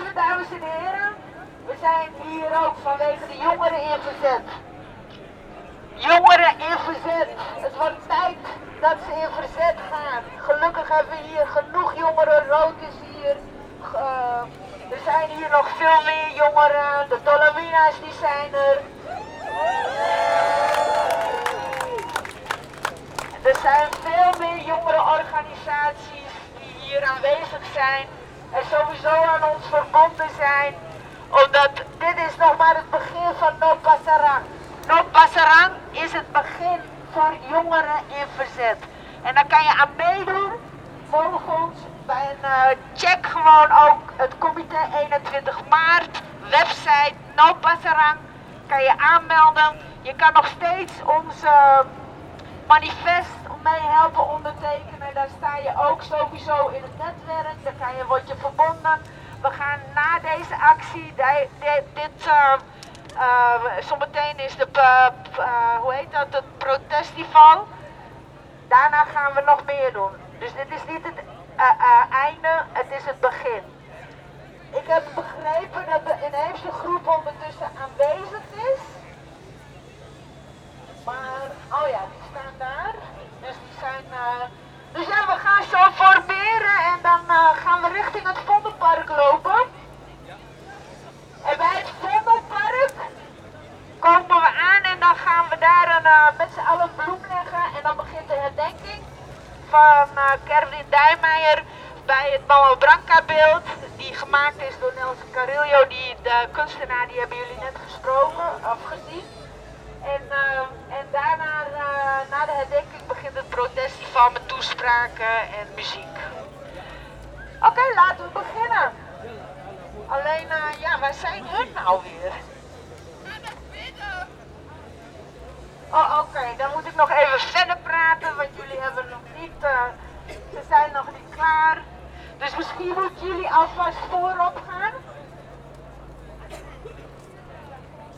deze, dames en heren, we zijn hier ook vanwege de jongeren in verzet. Jongeren in verzet. Het wordt tijd dat ze in verzet gaan. Gelukkig hebben we hier genoeg jongeren. Rood is hier. Er zijn hier nog veel meer jongeren. De Dolomina's die zijn er. Er zijn veel meer jongerenorganisaties die hier aanwezig zijn. En sowieso aan ons verbonden zijn. Omdat dit is nog maar het begin van No Pasarang. No Pasarang is het begin voor jongeren in verzet. En daar kan je aan meedoen. Volg ons bij check gewoon ook het comité 21 maart. Website No Pasarang. Kan je aanmelden. Je kan nog steeds onze manifest mee helpen ondertekenen. Daar sta je ook sowieso in het netwerk. Daar word je verbonden. We gaan na deze actie, zometeen is het protestival. Daarna gaan we nog meer doen. Dus dit is niet het einde, het is het begin. Ik heb begrepen dat de inheemse groep ondertussen aanwezig is. Maar, oh ja, die staan daar. Dus die zijn... Dus ja, we gaan zo formeren en dan gaan we richting het Vondelpark lopen. En bij het Vondelpark komen we aan en dan gaan we daar met z'n allen bloem leggen. En dan begint de herdenking van Kerwin Dijmeijer bij het Mama Branca beeld. Die gemaakt is door Nelson Carrillo, de kunstenaar, die hebben jullie net gesproken, of gezien. En daarna, na de herdenking, begint het protestival met toespraken en muziek. Oké, laten we beginnen. Alleen, ja, waar zijn hun nou weer? Oh, oké, dan moet ik nog even verder praten, want jullie hebben nog niet, ze zijn nog niet klaar. Dus misschien moeten jullie alvast voorop gaan.